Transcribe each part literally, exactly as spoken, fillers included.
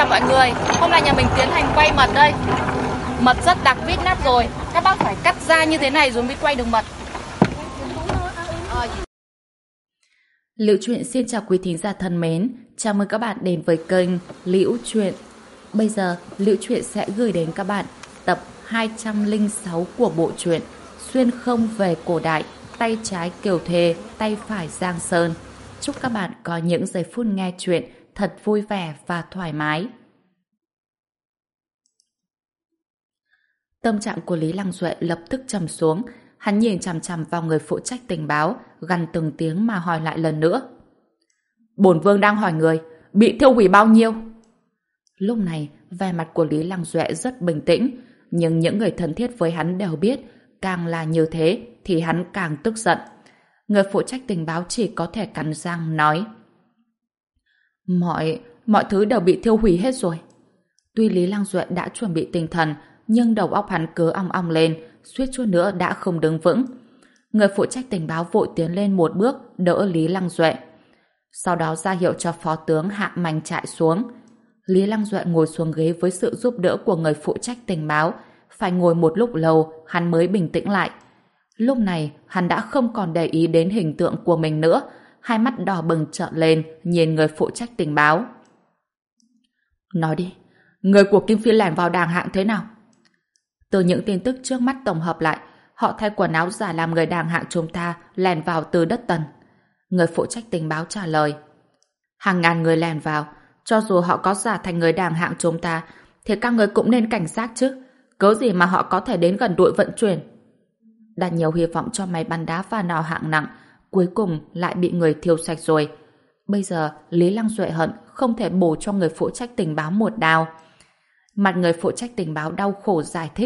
chào mọi người. Hôm nay nhà mình tiến hành quay mật đây. Mật rất đặc vít nắp rồi. Các bác phải cắt ra như thế này rồi mới quay được mật. Liễu Chuyện xin chào quý thính giả thân mến. Chào mừng các bạn đến với kênh Liễu Chuyện. Bây giờ Liễu Chuyện sẽ gửi đến các bạn tập hai trăm lẻ sáu của bộ truyện Xuyên không về cổ đại, tay trái Kiều Thề, tay phải Giang Sơn. Chúc các bạn có những giây phút nghe chuyện thật vui vẻ và thoải mái. Tâm trạng của Lý Lăng Duệ lập tức trầm xuống. Hắn nhìn chằm chằm vào người phụ trách tình báo, gằn từng tiếng mà hỏi lại lần nữa. Bổn vương đang hỏi người, bị thiêu hủy bao nhiêu? Lúc này, vẻ mặt của Lý Lăng Duệ rất bình tĩnh, nhưng những người thân thiết với hắn đều biết, càng là như thế thì hắn càng tức giận. Người phụ trách tình báo chỉ có thể cắn răng nói: Mọi, mọi thứ đều bị thiêu hủy hết rồi. Tuy Lý Lăng Duệ đã chuẩn bị tinh thần, nhưng đầu óc hắn cứ ong ong lên, suýt chút nữa đã không đứng vững. Người phụ trách tình báo vội tiến lên một bước, đỡ Lý Lăng Duệ. Sau đó ra hiệu cho phó tướng hạ mảnh trại xuống. Lý Lăng Duệ ngồi xuống ghế với sự giúp đỡ của người phụ trách tình báo. Phải ngồi một lúc lâu, hắn mới bình tĩnh lại. Lúc này, hắn đã không còn để ý đến hình tượng của mình nữa. Hai mắt đỏ bừng trợn lên, nhìn người phụ trách tình báo. Nói đi, người của Kim Phi lẻn vào đàng hạng thế nào? Từ những tin tức trước mắt tổng hợp lại, họ thay quần áo giả làm người đàng hạng chúng ta lẻn vào từ đất Tần. Người phụ trách tình báo trả lời. Hàng ngàn người lẻn vào, cho dù họ có giả thành người đàng hạng chúng ta, thì các người cũng nên cảnh giác chứ. Cớ gì mà họ có thể đến gần đội vận chuyển? Đặt nhiều hy vọng cho máy bắn đá và nỏ hạng nặng, cuối cùng lại bị người thiêu sạch rồi. Bây giờ Lý Lăng Duệ hận không thể bổ cho người phụ trách tình báo một đao. Mặt người phụ trách tình báo đau khổ giải thích.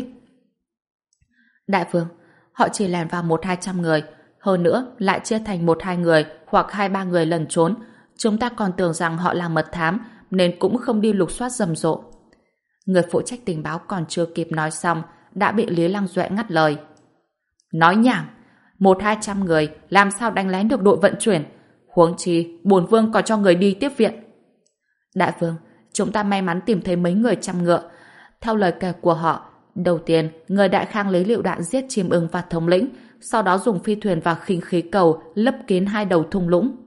Đại vương, họ chỉ lẻn vào một hai trăm người, hơn nữa lại chia thành một hai người hoặc hai ba người lẩn trốn. Chúng ta còn tưởng rằng họ là mật thám nên cũng không đi lục soát rầm rộ. Người phụ trách tình báo còn chưa kịp nói xong đã bị Lý Lăng Duệ ngắt lời. Nói nhảm, một hai trăm người làm sao đánh lén được đội vận chuyển? Huống chi bổn vương còn cho người đi tiếp viện. Đại vương, chúng ta may mắn tìm thấy mấy người chăm ngựa. Theo lời kể của họ, đầu tiên người Đại Khang lấy lựu đạn giết chim ưng và thống lĩnh, sau đó dùng phi thuyền và khinh khí cầu lấp kín hai đầu thung lũng.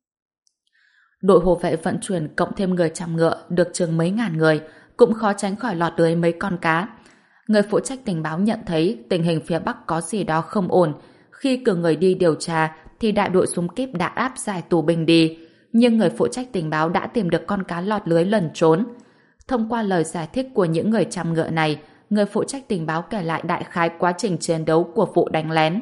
Đội hộ vệ vận chuyển cộng thêm người chăm ngựa được chừng mấy ngàn người, cũng khó tránh khỏi lọt lưới mấy con cá. Người phụ trách tình báo nhận thấy tình hình phía Bắc có gì đó không ổn. Khi cử người đi điều tra thì đại đội súng kíp đã áp giải tù binh đi, nhưng người phụ trách tình báo đã tìm được con cá lọt lưới lẩn trốn. Thông qua lời giải thích của những người chăm ngựa này, người phụ trách tình báo kể lại đại khái quá trình chiến đấu của vụ đánh lén.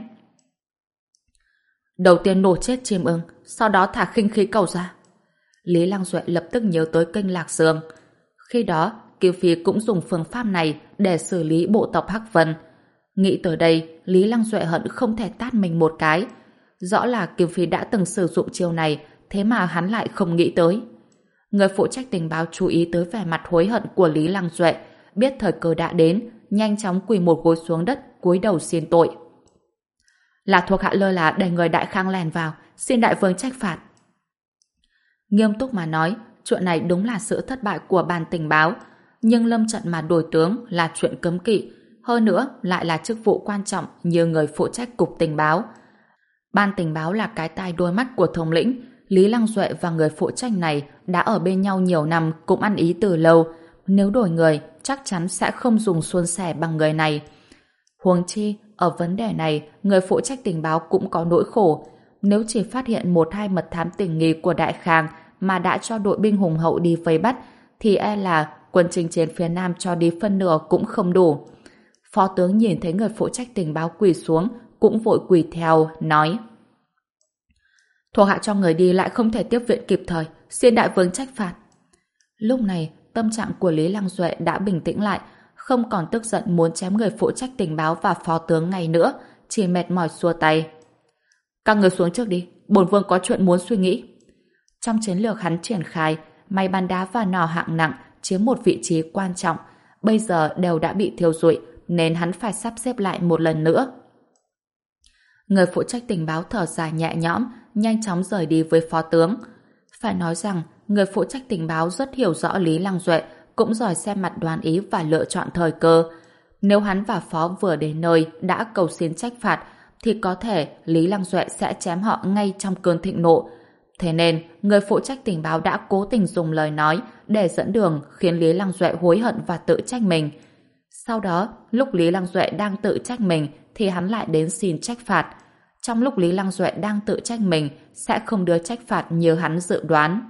Đầu tiên nổ chết chim ưng, sau đó thả khinh khí cầu ra. Lý Lăng Duệ lập tức nhớ tới kênh Lạc Dương. Khi đó, Kiều Phi cũng dùng phương pháp này để xử lý bộ tộc Hắc Vân. Nghĩ tới đây, Lý Lăng Duệ hận không thể tát mình một cái. Rõ là Kiều Phi đã từng sử dụng chiêu này, thế mà hắn lại không nghĩ tới. Người phụ trách tình báo chú ý tới vẻ mặt hối hận của Lý Lăng Duệ, biết thời cơ đã đến, nhanh chóng quỳ một gối xuống đất, cúi đầu xin tội. Là thuộc hạ lơ là để người Đại Khang lèn vào, xin đại vương trách phạt. Nghiêm túc mà nói, chuyện này đúng là sự thất bại của ban tình báo, nhưng lâm trận mà đổi tướng là chuyện cấm kỵ, hơn nữa lại là chức vụ quan trọng như người phụ trách cục tình báo. Ban tình báo là cái tai đôi mắt của thống lĩnh. Lý Lăng Duệ và người phụ trách này đã ở bên nhau nhiều năm, cũng ăn ý từ lâu. Nếu đổi người, chắc chắn sẽ không dùng suôn sẻ bằng người này. Huống chi, ở vấn đề này, người phụ trách tình báo cũng có nỗi khổ. Nếu chỉ phát hiện một hai mật thám tình nghi của Đại Khang mà đã cho đội binh hùng hậu đi vây bắt, thì e là quân chinh chiến phía Nam cho đi phân nửa cũng không đủ. Phó tướng nhìn thấy người phụ trách tình báo quỳ xuống, cũng vội quỳ theo, nói: Thuộc hạ cho người đi lại không thể tiếp viện kịp thời, xin đại vương trách phạt. Lúc này, tâm trạng của Lý Lăng Duệ đã bình tĩnh lại, không còn tức giận muốn chém người phụ trách tình báo và phó tướng ngay nữa, chỉ mệt mỏi xua tay. Các người xuống trước đi, bổn vương có chuyện muốn suy nghĩ. Trong chiến lược hắn triển khai, máy bắn đá và nỏ hạng nặng chiếm một vị trí quan trọng, bây giờ đều đã bị thiêu rụi, nên hắn phải sắp xếp lại một lần nữa. Người phụ trách tình báo thở dài nhẹ nhõm, nhanh chóng rời đi với phó tướng. Phải nói rằng, người phụ trách tình báo rất hiểu rõ Lý Lăng Duệ cũng giỏi xem mặt đoán ý và lựa chọn thời cơ. Nếu hắn và Phó vừa đến nơi đã cầu xin trách phạt, thì có thể Lý Lăng Duệ sẽ chém họ ngay trong cơn thịnh nộ. Thế nên, người phụ trách tình báo đã cố tình dùng lời nói để dẫn đường, khiến Lý Lăng Duệ hối hận và tự trách mình. Sau đó, lúc Lý Lăng Duệ đang tự trách mình thì hắn lại đến xin trách phạt. Trong lúc Lý Lăng Duệ đang tự trách mình, sẽ không đưa trách phạt như hắn dự đoán.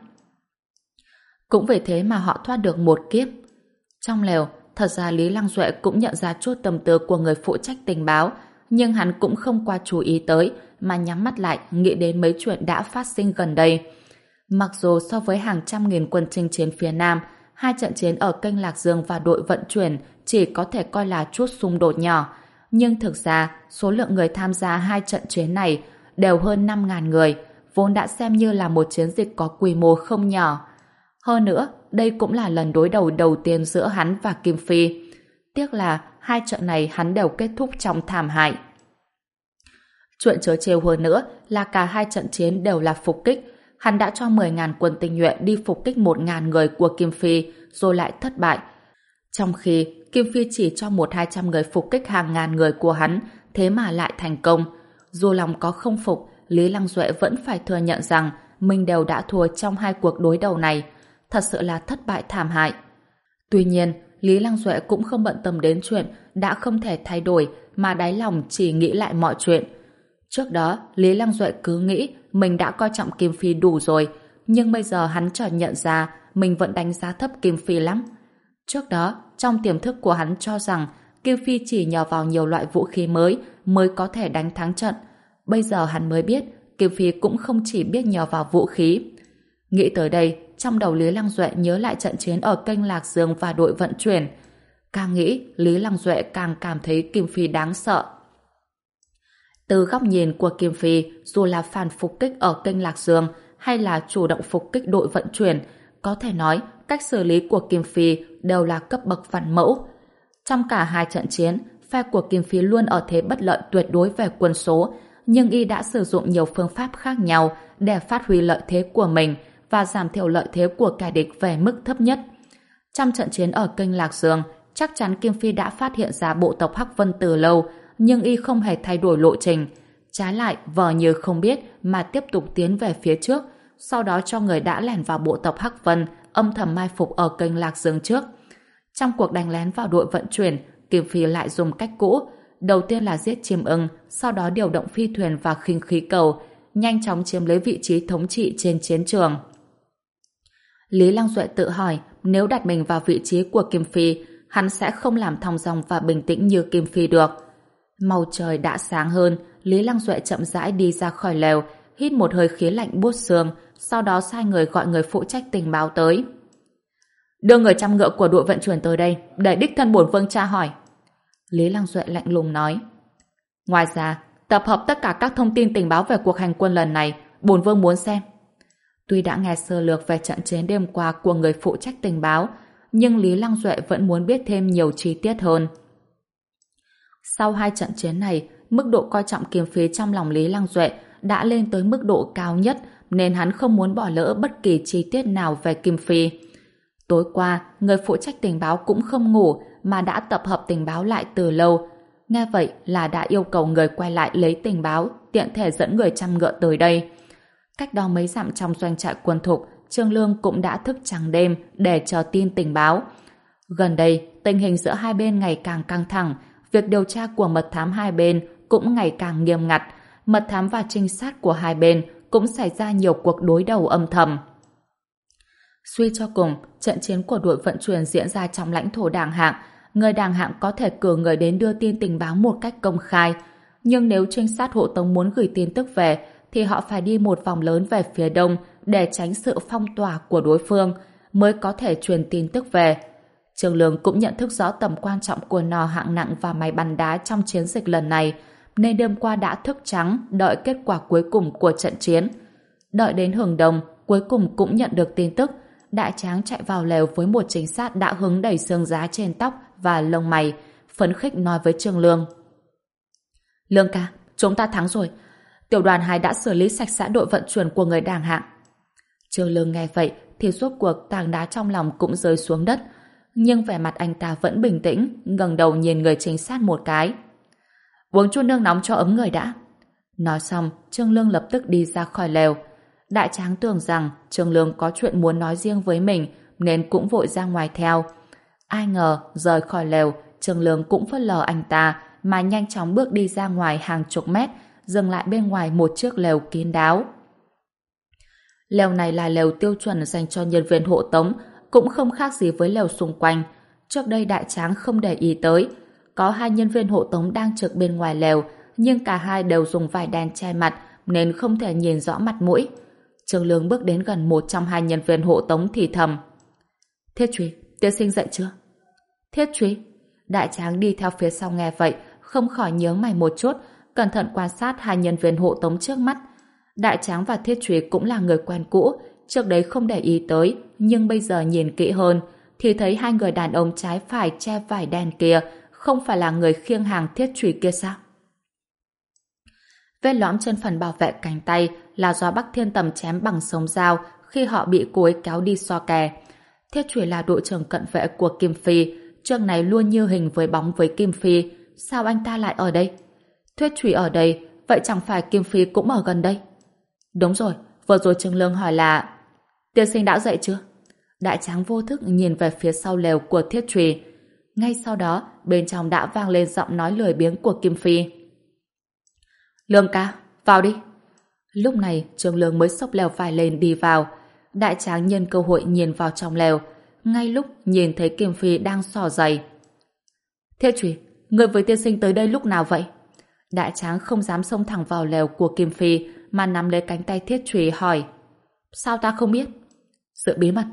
Cũng vì thế mà họ thoát được một kiếp. Trong lều, thật ra Lý Lăng Duệ cũng nhận ra chút tâm tư của người phụ trách tình báo, nhưng hắn cũng không qua chú ý tới, mà nhắm mắt lại nghĩ đến mấy chuyện đã phát sinh gần đây. Mặc dù so với hàng trăm nghìn quân chinh chiến phía Nam, hai trận chiến ở kênh Lạc Dương và đội vận chuyển chỉ có thể coi là chút xung đột nhỏ, nhưng thực ra số lượng người tham gia hai trận chiến này đều hơn năm nghìn người, vốn đã xem như là một chiến dịch có quy mô không nhỏ. Hơn nữa, đây cũng là lần đối đầu đầu tiên giữa hắn và Kim Phi. Tiếc là hai trận này hắn đều kết thúc trong thảm hại. Chuyện trớ trêu hơn nữa là cả hai trận chiến đều là phục kích. Hắn đã cho mười nghìn quân tinh nhuệ đi phục kích một nghìn người của Kim Phi, rồi lại thất bại. Trong khi Kim Phi chỉ cho một hai trăm người phục kích hàng ngàn người của hắn, thế mà lại thành công. Dù lòng có không phục, Lý Lăng Duệ vẫn phải thừa nhận rằng mình đều đã thua trong hai cuộc đối đầu này. Thật sự là thất bại thảm hại. Tuy nhiên, Lý Lăng Duệ cũng không bận tâm đến chuyện đã không thể thay đổi, mà đáy lòng chỉ nghĩ lại mọi chuyện. Trước đó, Lý Lăng Duệ cứ nghĩ mình đã coi trọng Kim Phi đủ rồi, nhưng bây giờ hắn chợt nhận ra mình vẫn đánh giá thấp Kim Phi lắm. Trước đó, trong tiềm thức của hắn cho rằng Kim Phi chỉ nhờ vào nhiều loại vũ khí mới mới có thể đánh thắng trận. Bây giờ hắn mới biết Kim Phi cũng không chỉ biết nhờ vào vũ khí. Nghĩ tới đây, trong đầu Lý Lăng Duệ nhớ lại trận chiến ở kênh Lạc Dương và đội vận chuyển. Càng nghĩ, Lý Lăng Duệ càng cảm thấy Kim Phi đáng sợ. Từ góc nhìn của Kim Phi, dù là phản phục kích ở kênh Lạc Dương hay là chủ động phục kích đội vận chuyển, có thể nói cách xử lý của Kim Phi đều là cấp bậc văn mẫu. Trong cả hai trận chiến, phe của Kim Phi luôn ở thế bất lợi tuyệt đối về quân số, nhưng y đã sử dụng nhiều phương pháp khác nhau để phát huy lợi thế của mình và giảm thiểu lợi thế của kẻ địch về mức thấp nhất. Trong trận chiến ở kênh Lạc Dương, chắc chắn Kim Phi đã phát hiện ra bộ tộc Hắc Vân từ lâu, nhưng y không hề thay đổi lộ trình. Trái lại, vờ như không biết mà tiếp tục tiến về phía trước, sau đó cho người đã lẻn vào bộ tộc Hắc Vân âm thầm mai phục ở kênh Lạc Dương trước. Trong cuộc đánh lén vào đội vận chuyển, Kim Phi lại dùng cách cũ. Đầu tiên là giết chim ưng, sau đó điều động phi thuyền và khinh khí cầu, nhanh chóng chiếm lấy vị trí thống trị trên chiến trường. Lý Lăng Duệ tự hỏi, nếu đặt mình vào vị trí của Kim Phi, hắn sẽ không làm thong dong và bình tĩnh như Kim Phi được. Màu trời đã sáng hơn, Lý Lăng Duệ chậm rãi đi ra khỏi lều, hít một hơi khí lạnh buốt xương, sau đó sai người gọi người phụ trách tình báo tới. Đưa người chăm ngựa của đội vận chuyển tới đây, để đích thân bổn vương tra hỏi. Lý Lăng Duệ lạnh lùng nói. Ngoài ra, tập hợp tất cả các thông tin tình báo về cuộc hành quân lần này, bổn vương muốn xem. Tuy đã nghe sơ lược về trận chiến đêm qua của người phụ trách tình báo, nhưng Lý Lăng Duệ vẫn muốn biết thêm nhiều chi tiết hơn. Sau hai trận chiến này, mức độ coi trọng Kim Phi trong lòng Lý Lăng Duệ đã lên tới mức độ cao nhất, nên hắn không muốn bỏ lỡ bất kỳ chi tiết nào về Kim Phi. Tối qua, người phụ trách tình báo cũng không ngủ mà đã tập hợp tình báo lại từ lâu. Nghe vậy là đã yêu cầu người quay lại lấy tình báo, tiện thể dẫn người chăm ngựa tới đây. Cách đó mấy dặm trong doanh trại quân thục, Trương Lương cũng đã thức trắng đêm để chờ tin tình báo. Gần đây, tình hình giữa hai bên ngày càng căng thẳng, việc điều tra của mật thám hai bên cũng ngày càng nghiêm ngặt, mật thám và trinh sát của hai bên cũng xảy ra nhiều cuộc đối đầu âm thầm. Suy cho cùng, trận chiến của đội vận chuyển diễn ra trong lãnh thổ Đàng Hạng, người Đàng Hạng có thể cử người đến đưa tin tình báo một cách công khai, nhưng nếu trinh sát hộ tống muốn gửi tin tức về, thì họ phải đi một vòng lớn về phía đông để tránh sự phong tỏa của đối phương, mới có thể truyền tin tức về. Trương Lương cũng nhận thức rõ tầm quan trọng của nỏ hạng nặng và máy bắn đá trong chiến dịch lần này, nên đêm qua đã thức trắng đợi kết quả cuối cùng của trận chiến. Đợi đến hừng đông, cuối cùng cũng nhận được tin tức. Đại Tráng chạy vào lều với một trinh sát đã hứng đầy xương giá trên tóc và lông mày, phấn khích nói với Trương Lương. Lương ca, chúng ta thắng rồi. Tiểu đoàn hai đã xử lý sạch sẽ đội vận chuyển của người Đàng Hạng. Trương Lương nghe vậy thì rốt cuộc tảng đá trong lòng cũng rơi xuống đất. Nhưng vẻ mặt anh ta vẫn bình tĩnh, ngẩng đầu nhìn người trinh sát một cái. Uống chút nước nóng cho ấm người đã. Nói xong, Trương Lương lập tức đi ra khỏi lều. Đại tráng tưởng rằng Trương Lương có chuyện muốn nói riêng với mình nên cũng vội ra ngoài theo. Ai ngờ rời khỏi lều, Trương Lương cũng phớt lờ anh ta mà nhanh chóng bước đi ra ngoài hàng chục mét, dừng lại bên ngoài một chiếc lều kín đáo. Lều này là lều tiêu chuẩn dành cho nhân viên hộ tống, cũng không khác gì với lều xung quanh. Trước đây Đại Tráng không để ý tới. Có hai nhân viên hộ tống đang trực bên ngoài lều, nhưng cả hai đều dùng vải đen che mặt nên không thể nhìn rõ mặt mũi. Trương Lương bước đến gần một trong hai nhân viên hộ tống thì thầm. Thiết Truy, tiên sinh dậy chưa? Thiết Truy? Đại Tráng đi theo phía sau nghe vậy, không khỏi nhướng mày một chút, cẩn thận quan sát hai nhân viên hộ tống trước mắt. Đại Tráng và Thiết Truy cũng là người quen cũ, trước đấy không để ý tới, nhưng bây giờ nhìn kỹ hơn, thì thấy hai người đàn ông trái phải che vải đen kia không phải là người khiêng hàng Thiết Truy kia sao? Vết lõm trên phần bảo vệ cánh tay là do Bắc Thiên Tầm chém bằng sống dao khi họ bị cô ấy kéo đi so kè. Thiết Truy là đội trưởng cận vệ của Kim Phi, trước này luôn như hình với bóng với Kim Phi, sao anh ta lại ở đây? Thiết Truy ở đây, vậy chẳng phải Kim Phi cũng ở gần đây? Đúng rồi, vừa rồi Trương Lương hỏi là tiên sinh đã dậy chưa? Đại Tráng vô thức nhìn về phía sau lều của Thiết Truy. Ngay sau đó, bên trong đã vang lên giọng nói lười biếng của Kim Phi. Lương ca, vào đi. Lúc này, Trương Lương mới xốc lều vải lên đi vào. Đại Tráng nhân cơ hội nhìn vào trong lều, ngay lúc nhìn thấy Kim Phi đang xỏ giày. Thiết Truy, người với tiên sinh tới đây lúc nào vậy? Đại Tráng không dám xông thẳng vào lều của Kim Phi mà nắm lấy cánh tay Thiết Truy hỏi. Sao ta không biết? Sự bí mật.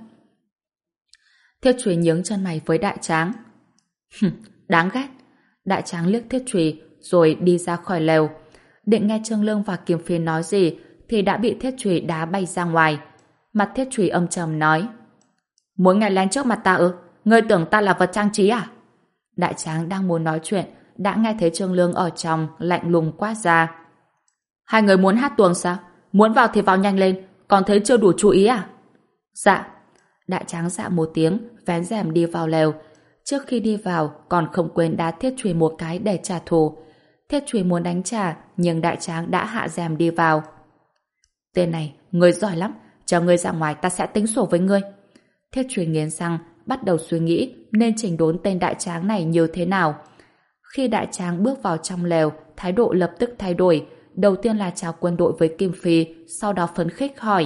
Thiết Truy nhướng chân mày với Đại Tráng. Đáng ghét. Đại Tráng liếc Thiết Truy rồi đi ra khỏi lều. Định nghe Trương Lương và Kim Phi nói gì thì đã bị Thiết Truy đá bay ra ngoài. Mặt Thiết Truy âm trầm nói. Muốn ngày lén trước mặt ta ư? Ngươi tưởng ta là vật trang trí à? Đại Tráng đang muốn nói chuyện đã nghe thấy Trương Lương ở trong lạnh lùng quát ra. Hai người muốn hát tuồng sao? Muốn vào thì vào nhanh lên, còn thấy chưa đủ chú ý à? Dạ. Đại Tráng dạ một tiếng, vén rèm đi vào lều. Trước khi đi vào, còn không quên đá Thiết Truy một cái để trả thù. Thiết Truy muốn đánh trả, nhưng Đại Tráng đã hạ rèm đi vào. Tên này, ngươi giỏi lắm, chờ ngươi ra ngoài ta sẽ tính sổ với ngươi. Thiết Truy nghiến răng, bắt đầu suy nghĩ nên chỉnh đốn tên Đại Tráng này như thế nào. Khi Đại Tráng bước vào trong lều, thái độ lập tức thay đổi. Đầu tiên là chào quân đội với Kim Phi, sau đó phấn khích hỏi.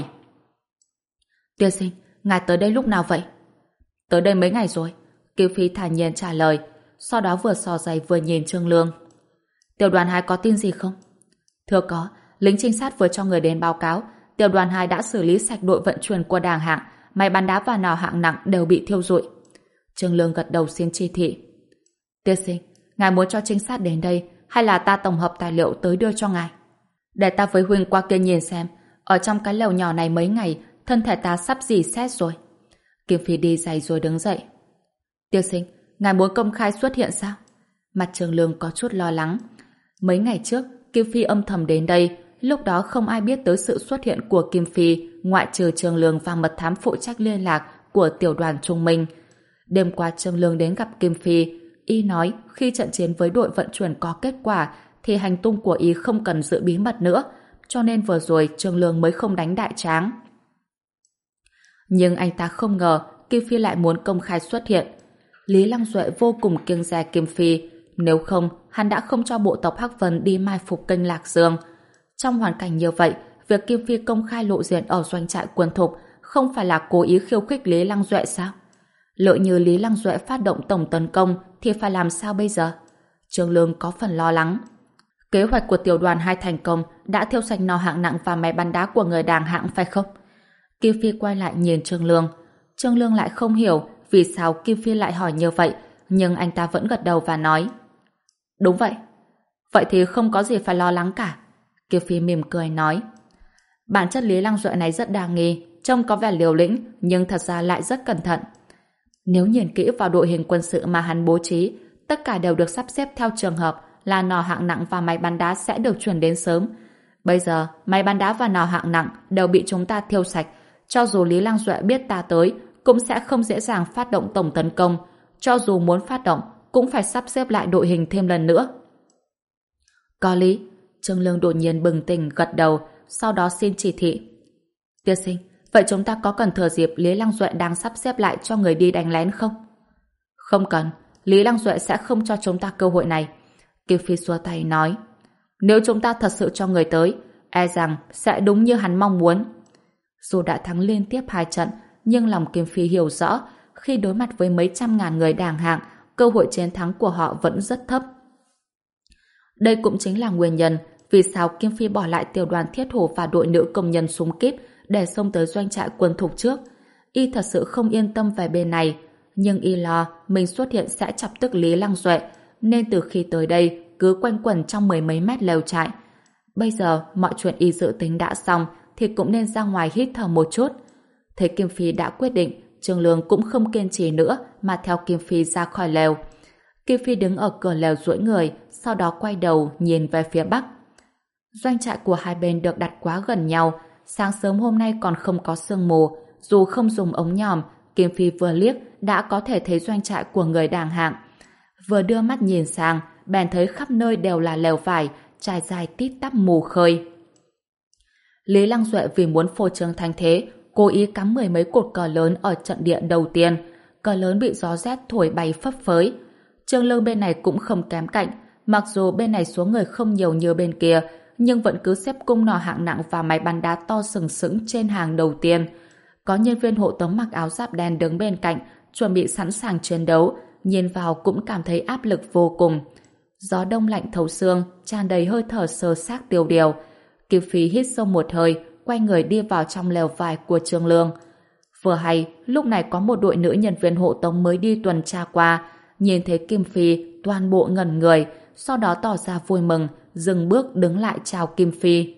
Tiên sinh, ngài tới đây lúc nào vậy? Tới đây mấy ngày rồi. Kim Phi thản nhiên trả lời, sau đó vừa xò giày vừa nhìn Trương Lương. Tiểu đoàn hai có tin gì không? Thưa có, lính trinh sát vừa cho người đến báo cáo, tiểu đoàn hai đã xử lý sạch đội vận chuyển của đảng hạng, máy bắn đá và nỏ hạng nặng đều bị thiêu rụi. Trương Lương gật đầu xin chỉ thị. Tiên sinh, ngài muốn cho trinh sát đến đây hay là ta tổng hợp tài liệu tới đưa cho ngài? Để ta với huynh qua kia nhìn xem, ở trong cái lều nhỏ này mấy ngày, thân thể ta sắp dì xét rồi. Kim Phi đi giày rồi đứng dậy. Tiên sinh, ngài muốn công khai xuất hiện sao? Mặt Trương Lương có chút lo lắng. Mấy ngày trước, Kim Phi âm thầm đến đây, lúc đó không ai biết tới sự xuất hiện của Kim Phi, ngoại trừ Trương Lương và mật thám phụ trách liên lạc của tiểu đoàn Trung Minh. Đêm qua Trương Lương đến gặp Kim Phi, y nói khi trận chiến với đội vận chuyển có kết quả thì hành tung của y không cần giữ bí mật nữa, cho nên vừa rồi Trương Lương mới không đánh Đại Tráng. Nhưng anh ta không ngờ Kim Phi lại muốn công khai xuất hiện. Lý Lăng Duệ vô cùng kiêng dè Kim Phi, nếu không hắn đã không cho bộ tộc Hắc Vân đi mai phục kênh Lạc Dương. Trong hoàn cảnh như vậy, việc Kim Phi công khai lộ diện ở doanh trại quân thục không phải là cố ý khiêu khích Lý Lăng Duệ sao? Lỡ như Lý Lăng Duệ phát động tổng tấn công thì phải làm sao bây giờ? Trương Lương có phần lo lắng. Kế hoạch của tiểu đoàn hai thành công, đã thiêu sạch nỏ hạng nặng và máy bắn đá của người đàng hạng phải không? Kim Phi quay lại nhìn Trương Lương. Trương Lương lại không hiểu vì sao Kim Phi lại hỏi như vậy, nhưng anh ta vẫn gật đầu và nói. Đúng vậy. Vậy thì không có gì phải lo lắng cả. Kim Phi mỉm cười nói. Bản chất Lý Lăng Duệ này rất đa nghi, trông có vẻ liều lĩnh, nhưng thật ra lại rất cẩn thận. Nếu nhìn kỹ vào đội hình quân sự mà hắn bố trí, tất cả đều được sắp xếp theo trường hợp là nỏ hạng nặng và máy bắn đá sẽ được chuyển đến sớm. Bây giờ, máy bắn đá và nỏ hạng nặng đều bị chúng ta thiêu sạch. Cho dù Lý Lăng Duệ biết ta tới, cũng sẽ không dễ dàng phát động tổng tấn công. Cho dù muốn phát động, cũng phải sắp xếp lại đội hình thêm lần nữa. Có lý. Trương Lương đột nhiên bừng tỉnh gật đầu, sau đó xin chỉ thị. Tiên sinh, vậy chúng ta có cần thừa dịp Lý Lăng Duệ đang sắp xếp lại cho người đi đánh lén không? Không cần, Lý Lăng Duệ sẽ không cho chúng ta cơ hội này. Kim Phi xua tay nói, nếu chúng ta thật sự cho người tới, e rằng sẽ đúng như hắn mong muốn. Dù đã thắng liên tiếp hai trận, nhưng lòng Kim Phi hiểu rõ, khi đối mặt với mấy trăm ngàn người đàng hạng, cơ hội chiến thắng của họ vẫn rất thấp. Đây cũng chính là nguyên nhân vì sao Kim Phi bỏ lại tiểu đoàn thiết thủ và đội nữ công nhân súng kíp để xông tới doanh trại quân thục trước. Y thật sự không yên tâm về bên này, nhưng y lo mình xuất hiện sẽ chọc tức Lý Lăng Duệ, nên từ khi tới đây cứ quanh quẩn trong mười mấy mét lều trại. Bây giờ mọi chuyện y dự tính đã xong thì cũng nên ra ngoài hít thở một chút. Thấy Kim Phi đã quyết định, Trương Lương cũng không kiên trì nữa mà theo Kim Phi ra khỏi lều. Kim Phi đứng ở cửa lều duỗi người, sau đó quay đầu nhìn về phía bắc. Doanh trại của hai bên được đặt quá gần nhau, sáng sớm hôm nay còn không có sương mù, dù không dùng ống nhòm, Kim Phi vừa liếc đã có thể thấy doanh trại của người đàng hạng. Vừa đưa mắt nhìn sang, bèn thấy khắp nơi đều là lều vải, trải dài tít tắp mù khơi. Lý Lăng Duệ vì muốn phô trương thanh thế, cố ý cắm mười mấy cột cờ lớn ở trận địa đầu tiên. Cờ lớn bị gió rét thổi bay phấp phới. Trương Lương bên này cũng không kém cạnh, mặc dù bên này số người không nhiều như bên kia, nhưng vẫn cứ xếp cung nỏ hạng nặng và máy bắn đá to sừng sững trên hàng đầu tiên. Có nhân viên hộ tống mặc áo giáp đen đứng bên cạnh, chuẩn bị sẵn sàng chiến đấu, nhìn vào cũng cảm thấy áp lực vô cùng. Gió đông lạnh thấu xương, tràn đầy hơi thở sơ xác tiêu điều. Kim Phi hít sâu một hơi, quay người đi vào trong lều vải của Trương Lương. Vừa hay, lúc này có một đội nữ nhân viên hộ tống mới đi tuần tra qua, nhìn thấy Kim Phi, toàn bộ ngẩn người, sau đó tỏ ra vui mừng, dừng bước đứng lại chào Kim Phi.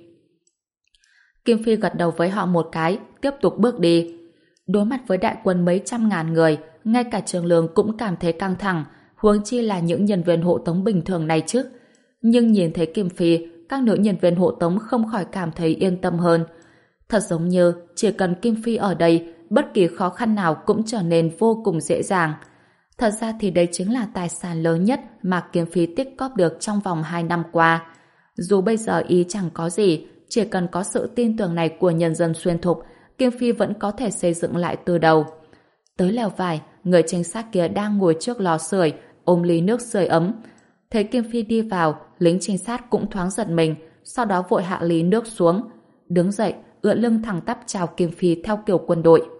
Kim Phi gật đầu với họ một cái, tiếp tục bước đi. Đối mặt với đại quân mấy trăm ngàn người, ngay cả Trương Lương cũng cảm thấy căng thẳng, huống chi là những nhân viên hộ tống bình thường này chứ. Nhưng nhìn thấy Kim Phi, các nữ nhân viên hộ tống không khỏi cảm thấy yên tâm hơn. Thật giống như chỉ cần Kim Phi ở đây, bất kỳ khó khăn nào cũng trở nên vô cùng dễ dàng. Thật ra thì đây chính là tài sản lớn nhất mà Kim Phi tích cóp được trong vòng hai năm qua. Dù bây giờ ý chẳng có gì, chỉ cần có sự tin tưởng này của nhân dân Xuyên Thục, Kim Phi vẫn có thể xây dựng lại từ đầu. Tới lều vải, người trinh sát kia đang ngồi trước lò sưởi, ôm ly nước sưởi ấm. Thấy Kim Phi đi vào, lính trinh sát cũng thoáng giật mình, sau đó vội hạ ly nước xuống. Đứng dậy, ưỡn lưng thẳng tắp chào Kim Phi theo kiểu quân đội.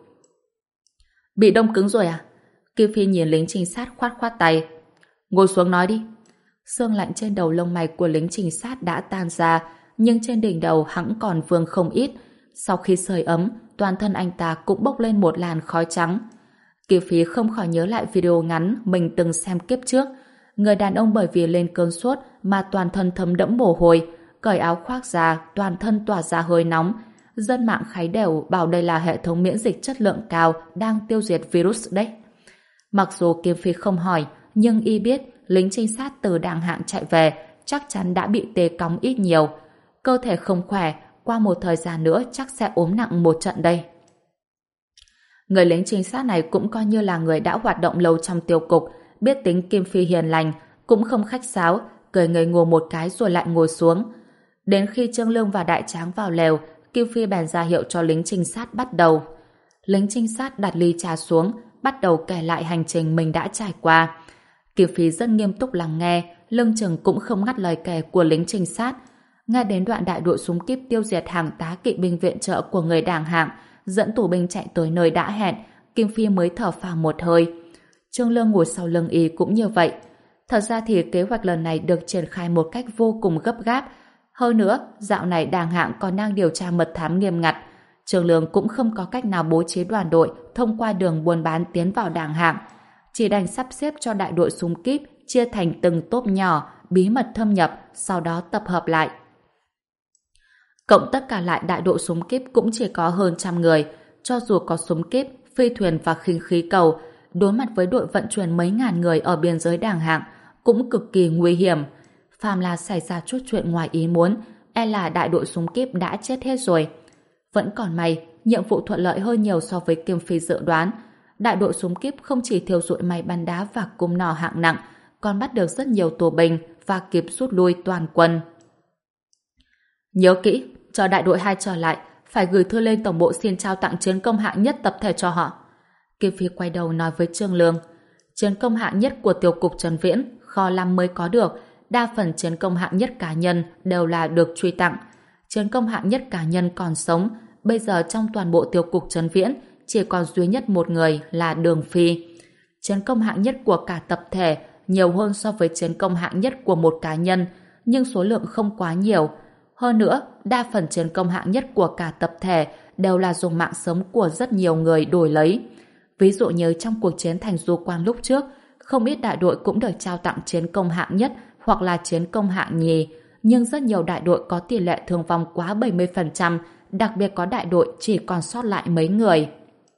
Bị đông cứng rồi à? Kim Phi nhìn lính trinh sát khoát khoát tay. Ngồi xuống nói đi. Sương lạnh trên đầu lông mày của lính trinh sát đã tan ra, nhưng trên đỉnh đầu hẵng còn vương không ít. Sau khi sưởi ấm, toàn thân anh ta cũng bốc lên một làn khói trắng. Kim Phi không khỏi nhớ lại video ngắn mình từng xem kiếp trước. Người đàn ông bởi vì lên cơn sốt mà toàn thân thấm đẫm mồ hôi, cởi áo khoác ra, toàn thân tỏa ra hơi nóng. Dân mạng kháy đều bảo đây là hệ thống miễn dịch chất lượng cao đang tiêu diệt virus đấy. Mặc dù Kim Phi không hỏi, nhưng y biết lính trinh sát từ đàng hạng chạy về chắc chắn đã bị tê cóng ít nhiều. Cơ thể không khỏe, qua một thời gian nữa chắc sẽ ốm nặng một trận đây. Người lính trinh sát này cũng coi như là người đã hoạt động lâu trong tiêu cục, biết tính Kim Phi hiền lành, cũng không khách sáo, cười ngây ngô một cái rồi lại ngồi xuống. Đến khi Trương Lương và Đại Tráng vào lều, Kim Phi bèn ra hiệu cho lính trinh sát bắt đầu. Lính trinh sát đặt ly trà xuống, bắt đầu kể lại hành trình mình đã trải qua. Kim Phi rất nghiêm túc lắng nghe, lưng chừng cũng không ngắt lời kể của lính trinh sát. Nghe đến đoạn đại đội súng kíp tiêu diệt hàng tá kỵ binh viện trợ của người đảng hạng, dẫn tù binh chạy tới nơi đã hẹn, Kim Phi mới thở phào một hơi. Trương Lương ngồi sau lưng y cũng như vậy. Thật ra thì kế hoạch lần này được triển khai một cách vô cùng gấp gáp. Hơn nữa, dạo này đảng hạng còn đang điều tra mật thám nghiêm ngặt. Trương Lương cũng không có cách nào bố trí đoàn đội thông qua đường buôn bán tiến vào đảng hạng. Chỉ đành sắp xếp cho đại đội súng kíp chia thành từng tốp nhỏ, bí mật thâm nhập, sau đó tập hợp lại. Cộng tất cả lại đại đội súng kíp cũng chỉ có hơn trăm người. Cho dù có súng kíp, phi thuyền và khinh khí cầu, đối mặt với đội vận chuyển mấy ngàn người ở biên giới đảng hạng cũng cực kỳ nguy hiểm. Phàm là xảy ra chút chuyện ngoài ý muốn, e là đại đội súng kíp đã chết hết rồi. Vẫn còn may, nhiệm vụ thuận lợi hơn nhiều so với Kim Phi dự đoán. đại đội súng kíp không chỉ thiêu rụi máy bắn đá và cung nỏ hạng nặng, còn bắt được rất nhiều tù binh và kịp rút lui toàn quân. Nhớ kỹ, cho đại đội hai trở lại, phải gửi thư lên tổng bộ xin trao tặng chiến công hạng nhất tập thể cho họ. Kim Phi quay đầu nói với Trương Lương, chiến công hạng nhất của tiểu cục Trần Viễn khó lắm mới có được, đa phần chiến công hạng nhất cá nhân đều là được truy tặng. Chiến công hạng nhất cá nhân còn sống, bây giờ trong toàn bộ tiểu cục Trần Viễn chỉ còn duy nhất một người là Đường Phi. Chiến công hạng nhất của cả tập thể nhiều hơn so với chiến công hạng nhất của một cá nhân, nhưng số lượng không quá nhiều. Hơn nữa, đa phần chiến công hạng nhất của cả tập thể đều là dùng mạng sống của rất nhiều người đổi lấy. Ví dụ như trong cuộc chiến thành Du Quan lúc trước, không ít đại đội cũng được trao tặng chiến công hạng nhất hoặc là chiến công hạng nhì, nhưng rất nhiều đại đội có tỷ lệ thương vong quá bảy mươi phần trăm, đặc biệt có đại đội chỉ còn sót lại mấy người.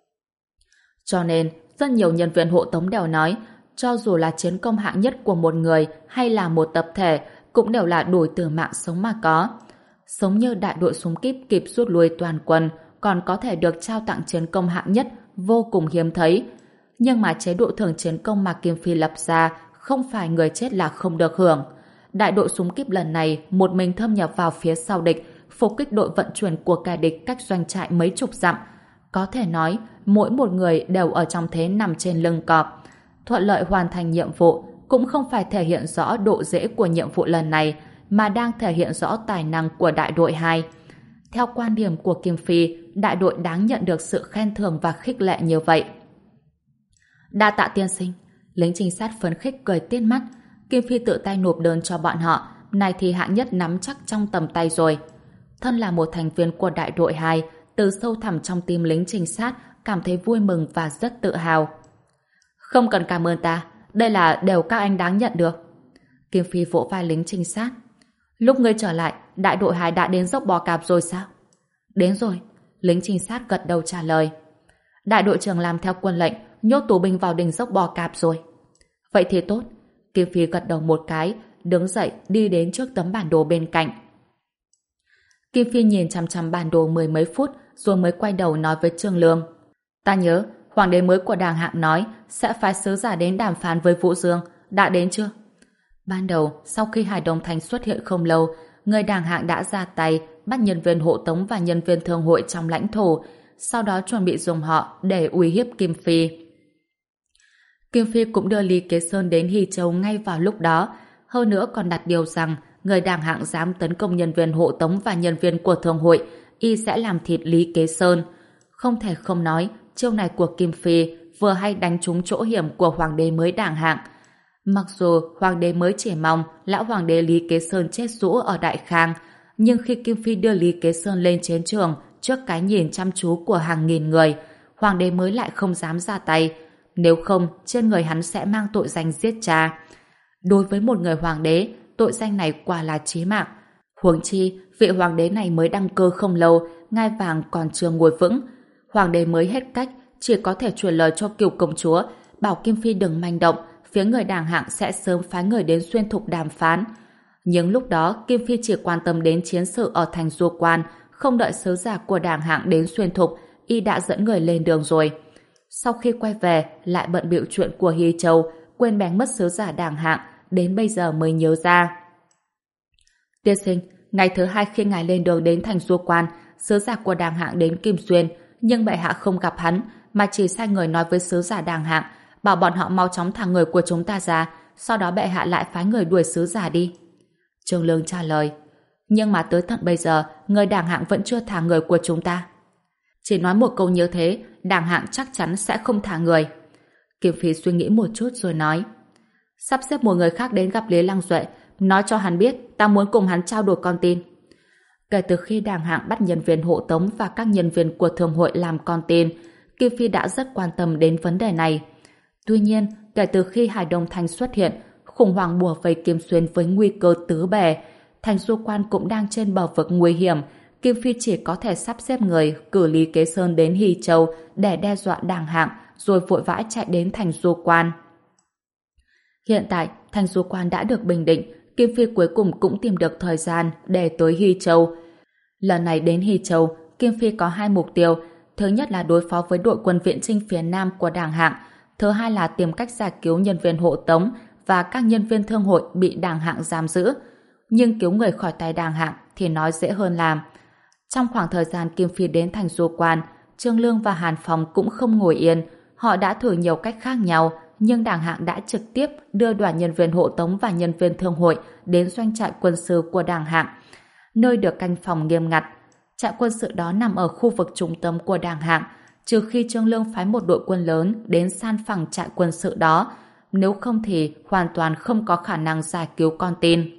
Cho nên, rất nhiều nhân viên hộ tống đều nói, cho dù là chiến công hạng nhất của một người hay là một tập thể, cũng đều là đổi từ mạng sống mà có. Sống như đại đội súng kíp kịp rút lui toàn quân, còn có thể được trao tặng chiến công hạng nhất, vô cùng hiếm thấy. Nhưng mà chế độ thưởng chiến công mà Kim Phi lập ra không phải người chết là không được hưởng. Đại đội súng kíp lần này một mình thâm nhập vào phía sau địch, phục kích đội vận chuyển của kẻ địch cách doanh trại mấy chục dặm. Có thể nói, mỗi một người đều ở trong thế nằm trên lưng cọp. Thuận lợi hoàn thành nhiệm vụ cũng không phải thể hiện rõ độ dễ của nhiệm vụ lần này, mà đang thể hiện rõ tài năng của đại đội hai. Theo quan điểm của Kim Phi, đại đội đáng nhận được sự khen thưởng và khích lệ như vậy. Đa tạ tiên sinh, lính trinh sát phấn khích cười tít mắt. Kim Phi tự tay nộp đơn cho bọn họ, này thì hạng nhất nắm chắc trong tầm tay rồi. Thân là một thành viên của đại đội hai, từ sâu thẳm trong tim lính trinh sát cảm thấy vui mừng và rất tự hào. Không cần cảm ơn ta, đây là đều các anh đáng nhận được. Kim Phi vỗ vai lính trinh sát. Lúc ngươi trở lại, đại đội hai đã đến dốc Bò Cạp rồi sao? Đến rồi, lính trinh sát gật đầu trả lời. Đại đội trưởng làm theo quân lệnh, nhốt tù binh vào đỉnh dốc Bò Cạp rồi. Vậy thì tốt. Kim Phi gật đầu một cái, đứng dậy đi đến trước tấm bản đồ bên cạnh. Kim Phi nhìn chằm chằm bản đồ mười mấy phút rồi mới quay đầu nói với Trương Lương. Ta nhớ, hoàng đế mới của Đàng Hạng nói sẽ phái sứ giả đến đàm phán với Vũ Dương. Đã đến chưa? Ban đầu, sau khi Hải Đông Thành xuất hiện không lâu, người Đàng Hạng đã ra tay bắt nhân viên hộ tống và nhân viên thương hội trong lãnh thổ, sau đó chuẩn bị dùng họ để uy hiếp Kim Phi. Kim Phi cũng đưa Lý Kế Sơn đến Hy Châu ngay vào lúc đó, hơn nữa còn đặt điều rằng người Đàng Hạng dám tấn công nhân viên hộ tống và nhân viên của thương hội, y sẽ làm thịt Lý Kế Sơn. Không thể không nói, chiêu này của Kim Phi vừa hay đánh trúng chỗ hiểm của hoàng đế mới Đàng Hạng. Mặc dù hoàng đế mới chỉ mong lão hoàng đế Lý Kế Sơn chết rũ ở Đại Khang, nhưng khi Kim Phi đưa Lý Kế Sơn lên chiến trường trước cái nhìn chăm chú của hàng nghìn người, hoàng đế mới lại không dám ra tay. Nếu không, trên người hắn sẽ mang tội danh giết cha. Đối với một người hoàng đế, tội danh này quả là chí mạng. Huống chi, vị hoàng đế này mới đăng cơ không lâu, ngai vàng còn chưa ngồi vững. Hoàng đế mới hết cách, chỉ có thể truyền lời cho Kiều công chúa, bảo Kim Phi đừng manh động, phía người Đàng Hạng sẽ sớm phái người đến Xuyên Thục đàm phán. Nhưng lúc đó, Kim Phi chỉ quan tâm đến chiến sự ở thành Du Quan, không đợi sứ giả của Đàng Hạng đến Xuyên Thục, y đã dẫn người lên đường rồi. Sau khi quay về, lại bận bịu chuyện của Hy Châu, quên bén mất sứ giả Đàng Hạng, đến bây giờ mới nhớ ra. Tiên sinh, ngày thứ hai khi ngài lên đường đến thành Du Quan, sứ giả của Đàng Hạng đến Kim Xuyên, nhưng bệ hạ không gặp hắn, mà chỉ sai người nói với sứ giả Đàng Hạng, bảo bọn họ mau chóng thả người của chúng ta ra, sau đó bệ hạ lại phái người đuổi sứ giả đi. Trương Lương trả lời, nhưng mà tới tận bây giờ, người Đàng Hạng vẫn chưa thả người của chúng ta. Chỉ nói một câu như thế, Đàng Hạng chắc chắn sẽ không thả người. Kim Phi suy nghĩ một chút rồi nói, sắp xếp một người khác đến gặp Lý Lăng Duệ, nói cho hắn biết ta muốn cùng hắn trao đổi con tin. Kể từ khi Đàng Hạng bắt nhân viên hộ tống và các nhân viên của thương hội làm con tin, Kim Phi đã rất quan tâm đến vấn đề này. Tuy nhiên, kể từ khi Hải Đông Thành xuất hiện, khủng hoảng bủa vây Kim Xuyên với nguy cơ tứ bề, thành Du Quan cũng đang trên bờ vực nguy hiểm. Kim Phi chỉ có thể sắp xếp người cử Lý Kế Sơn đến Hy Châu để đe dọa Đàng Hạng, rồi vội vã chạy đến thành Du Quan. Hiện tại, thành Du Quan đã được bình định, Kim Phi cuối cùng cũng tìm được thời gian để tới Hy Châu. Lần này đến Hy Châu, Kim Phi có hai mục tiêu. thứ nhất là đối phó với đội quân viện chinh phía Nam của Đảng Hạng, thứ hai là tìm cách giải cứu nhân viên hộ tống và các nhân viên thương hội bị Đảng Hạng giam giữ. Nhưng cứu người khỏi tay Đảng Hạng thì nói dễ hơn làm. Trong khoảng thời gian Kim Phi đến thành du quan, Trương Lương và Hàn Phong cũng không ngồi yên. Họ đã thử nhiều cách khác nhau, nhưng Đảng Hạng đã trực tiếp đưa đoàn nhân viên hộ tống và nhân viên thương hội đến doanh trại quân sự của Đảng Hạng, nơi được canh phòng nghiêm ngặt. Trại quân sự đó nằm ở khu vực trung tâm của Đảng Hạng, trừ khi Trương Lương phái một đội quân lớn đến san phẳng trại quân sự đó, nếu không thì hoàn toàn không có khả năng giải cứu con tin.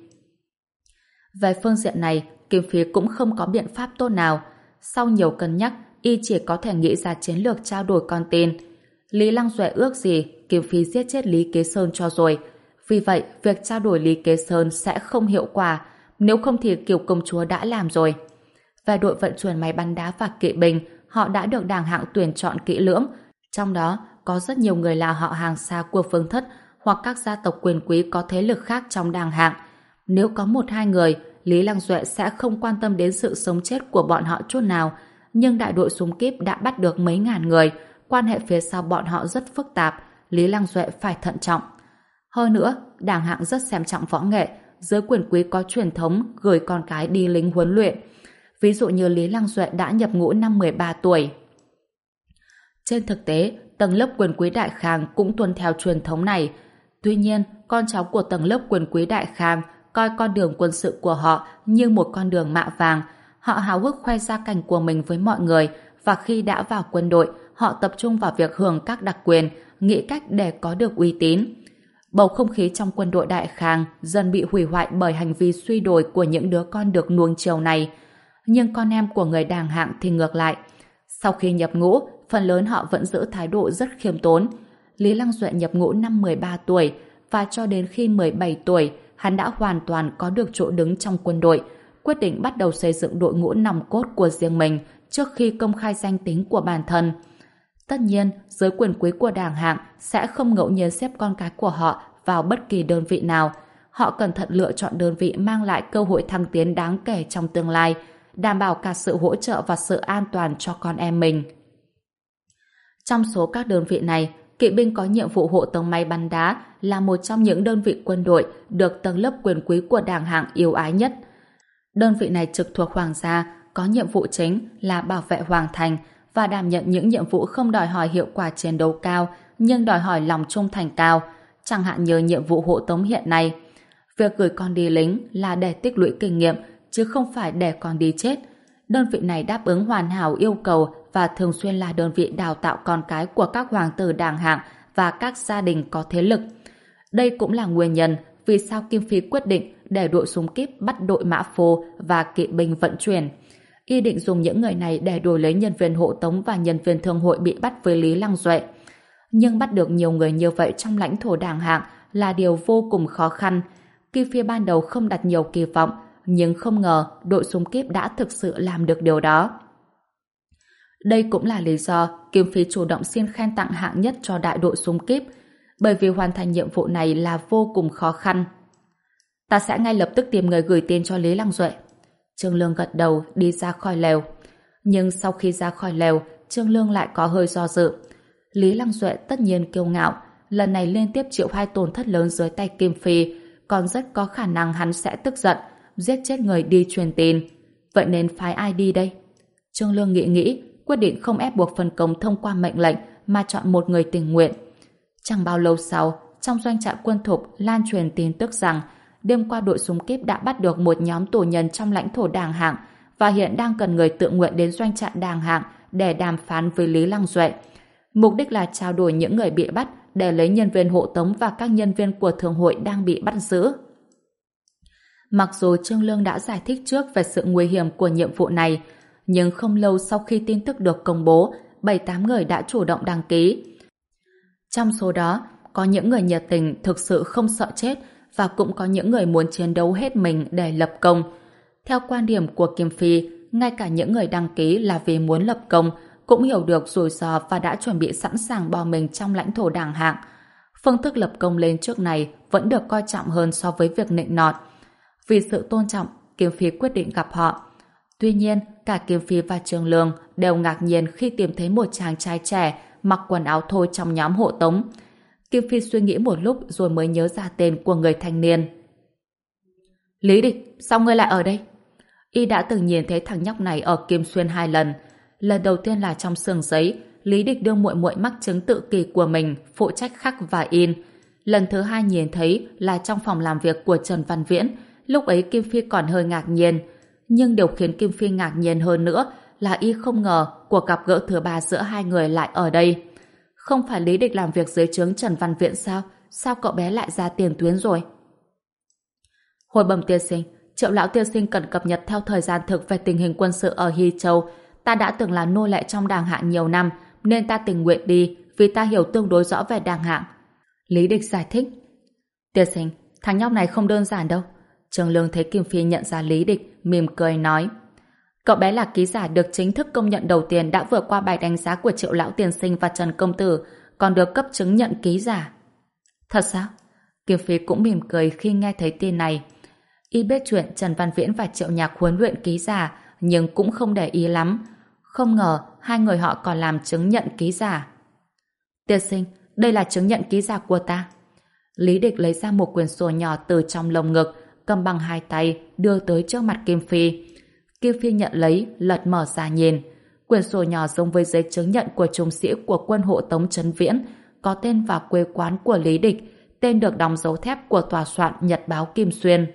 Về phương diện này, Kim Phi cũng không có biện pháp tốt nào. Sau nhiều cân nhắc, y chỉ có thể nghĩ ra chiến lược trao đổi con tin. Lý Lăng Duệ ước gì Kim Phi giết chết Lý Kế Sơn cho rồi. Vì vậy, việc trao đổi Lý Kế Sơn sẽ không hiệu quả, nếu không thì Kiều công chúa đã làm rồi. Về đội vận chuyển máy bắn đá và kỵ binh, họ đã được Đảng Hạng tuyển chọn kỹ lưỡng. Trong đó, có rất nhiều người là họ hàng xa của Phương Thất hoặc các gia tộc quyền quý có thế lực khác trong Đảng Hạng. Nếu có một hai người, Lý Lăng Duệ sẽ không quan tâm đến sự sống chết của bọn họ chút nào. Nhưng đại đội súng kíp đã bắt được mấy ngàn người, quan hệ phía sau bọn họ rất phức tạp, Lý Lăng Duệ phải thận trọng. Hơn nữa, Đảng Hạng rất xem trọng võ nghệ, giới quyền quý có truyền thống gửi con cái đi lính huấn luyện. Ví dụ như Lý Lăng Duệ đã nhập ngũ năm mười ba tuổi. Trên thực tế, tầng lớp quyền quý Đại Khang cũng tuân theo truyền thống này. Tuy nhiên, con cháu của tầng lớp quyền quý Đại Khang coi con đường quân sự của họ như một con đường mạ vàng. Họ háo hức khoe gia cảnh của mình với mọi người, và khi đã vào quân đội, họ tập trung vào việc hưởng các đặc quyền, nghĩ cách để có được uy tín. Bầu không khí trong quân đội Đại Khang dần bị hủy hoại bởi hành vi suy đồi của những đứa con được nuông chiều này. Nhưng con em của người Đảng Hạng thì ngược lại. Sau khi nhập ngũ, phần lớn họ vẫn giữ thái độ rất khiêm tốn. Lý Lăng Duệ nhập ngũ năm mười ba tuổi, và cho đến khi mười bảy tuổi, hắn đã hoàn toàn có được chỗ đứng trong quân đội, quyết định bắt đầu xây dựng đội ngũ nòng cốt của riêng mình trước khi công khai danh tính của bản thân. Tất nhiên, giới quyền quý của Đảng Hạng sẽ không ngẫu nhiên xếp con cái của họ vào bất kỳ đơn vị nào. Họ cẩn thận lựa chọn đơn vị mang lại cơ hội thăng tiến đáng kể trong tương lai, đảm bảo cả sự hỗ trợ và sự an toàn cho con em mình. Trong số các đơn vị này, kỵ binh có nhiệm vụ hộ tống máy bắn đá là một trong những đơn vị quân đội được tầng lớp quyền quý của Đảng Hạng yêu ái nhất. Đơn vị này trực thuộc Hoàng gia, có nhiệm vụ chính là bảo vệ Hoàng thành và đảm nhận những nhiệm vụ không đòi hỏi hiệu quả chiến đấu cao nhưng đòi hỏi lòng trung thành cao, chẳng hạn như nhiệm vụ hộ tống hiện nay. Việc gửi con đi lính là để tích lũy kinh nghiệm, chứ không phải để con đi chết. Đơn vị này đáp ứng hoàn hảo yêu cầu và thường xuyên là đơn vị đào tạo con cái của các hoàng tử Đảng Hạng và các gia đình có thế lực. Đây cũng là nguyên nhân vì sao Kim Phi quyết định để đội súng kíp bắt đội mã phô và kỵ binh vận chuyển. Y định dùng những người này để đổi lấy nhân viên hộ tống và nhân viên thương hội bị bắt với Lý Lăng Duệ. Nhưng bắt được nhiều người như vậy trong lãnh thổ Đảng Hạng là điều vô cùng khó khăn. Kim Phi ban đầu không đặt nhiều kỳ vọng, nhưng không ngờ đội súng kíp đã thực sự làm được điều đó. Đây cũng là lý do Kim Phi chủ động xin khen tặng hạng nhất cho đại đội súng kíp, bởi vì hoàn thành nhiệm vụ này là vô cùng khó khăn. Ta sẽ ngay lập tức tìm người gửi tiền cho Lý Lăng Duệ. Trương Lương gật đầu đi ra khỏi lều. Nhưng sau khi ra khỏi lều, Trương Lương lại có hơi do dự. Lý Lăng Duệ tất nhiên kiêu ngạo, lần này liên tiếp chịu hai tổn thất lớn dưới tay Kim Phi, còn rất có khả năng hắn sẽ tức giận, giết chết người đi truyền tin. Vậy nên phái ai đi đây? Trương Lương nghĩ nghĩ, quyết định không ép buộc phân công thông qua mệnh lệnh mà chọn một người tình nguyện. Chẳng bao lâu sau, trong doanh trại quân thục lan truyền tin tức rằng đêm qua đội súng kíp đã bắt được một nhóm tù nhân trong lãnh thổ Đảng Hạng và hiện đang cần người tự nguyện đến doanh trại Đảng Hạng để đàm phán với Lý Lăng Duệ. Mục đích là trao đổi những người bị bắt để lấy nhân viên hộ tống và các nhân viên của thường hội đang bị bắt giữ. Mặc dù Trương Lương đã giải thích trước về sự nguy hiểm của nhiệm vụ này, nhưng không lâu sau khi tin tức được công bố, bảy tám người đã chủ động đăng ký. Trong số đó, có những người nhiệt tình thực sự không sợ chết và cũng có những người muốn chiến đấu hết mình để lập công. Theo quan điểm của Kim Phi, ngay cả những người đăng ký là vì muốn lập công cũng hiểu được rủi ro và đã chuẩn bị sẵn sàng bỏ mình trong lãnh thổ Đảng Hạng. Phương thức lập công lên trước này vẫn được coi trọng hơn so với việc nịnh nọt. Vì sự tôn trọng, Kim Phi quyết định gặp họ. Tuy nhiên, cả Kim Phi và Trường Lương đều ngạc nhiên khi tìm thấy một chàng trai trẻ mặc quần áo thôi trong nhóm hộ tống. Kim Phi suy nghĩ một lúc rồi mới nhớ ra tên của người thanh niên. Lý Địch, sao ngươi lại ở đây? Y đã từng nhìn thấy thằng nhóc này ở Kim Xuyên hai lần. Lần đầu tiên là trong xưởng giấy, Lý Địch đưa muội muội mắc chứng tự kỷ của mình phụ trách khắc và in. Lần thứ hai nhìn thấy là trong phòng làm việc của Trần Văn Viễn. Lúc ấy Kim Phi còn hơi ngạc nhiên. Nhưng điều khiến Kim Phi ngạc nhiên hơn nữa là y không ngờ cuộc gặp gỡ thứ ba giữa hai người lại ở đây. Không phải Lý Địch làm việc dưới trướng Trần Văn Viễn sao? Sao cậu bé lại ra tiền tuyến rồi? Hồi bẩm tiên sinh, Triệu lão tiên sinh cần cập nhật theo thời gian thực về tình hình quân sự ở Hy Châu. Ta đã từng là nô lệ trong Đàng Hạng nhiều năm, nên ta tình nguyện đi, vì ta hiểu tương đối rõ về Đàng Hạng. Lý Địch giải thích. Tiên sinh, thằng nhóc này không đơn giản đâu. Trường Lương thấy Kim Phi nhận ra Lý Địch, mỉm cười nói. Cậu bé là ký giả được chính thức công nhận đầu tiên đã vượt qua bài đánh giá của Triệu lão tiên sinh và Trần công tử, còn được cấp chứng nhận ký giả. Thật sao? Kim Phi cũng mỉm cười khi nghe thấy tin này. Y biết chuyện Trần Văn Viễn và Triệu Nhạc huấn luyện ký giả, nhưng cũng không để ý lắm. Không ngờ hai người họ còn làm chứng nhận ký giả. Tiên sinh, đây là chứng nhận ký giả của ta. Lý Địch lấy ra một quyển sổ nhỏ từ trong lồng ngực, cầm bằng hai tay, đưa tới trước mặt Kim Phi. Kim Phi nhận lấy, lật mở ra nhìn. Quyển sổ nhỏ giống với giấy chứng nhận của trung sĩ của quân hộ tống Trấn Viễn, có tên và quê quán của Lý Địch, tên được đóng dấu thép của tòa soạn Nhật báo Kim Xuyên.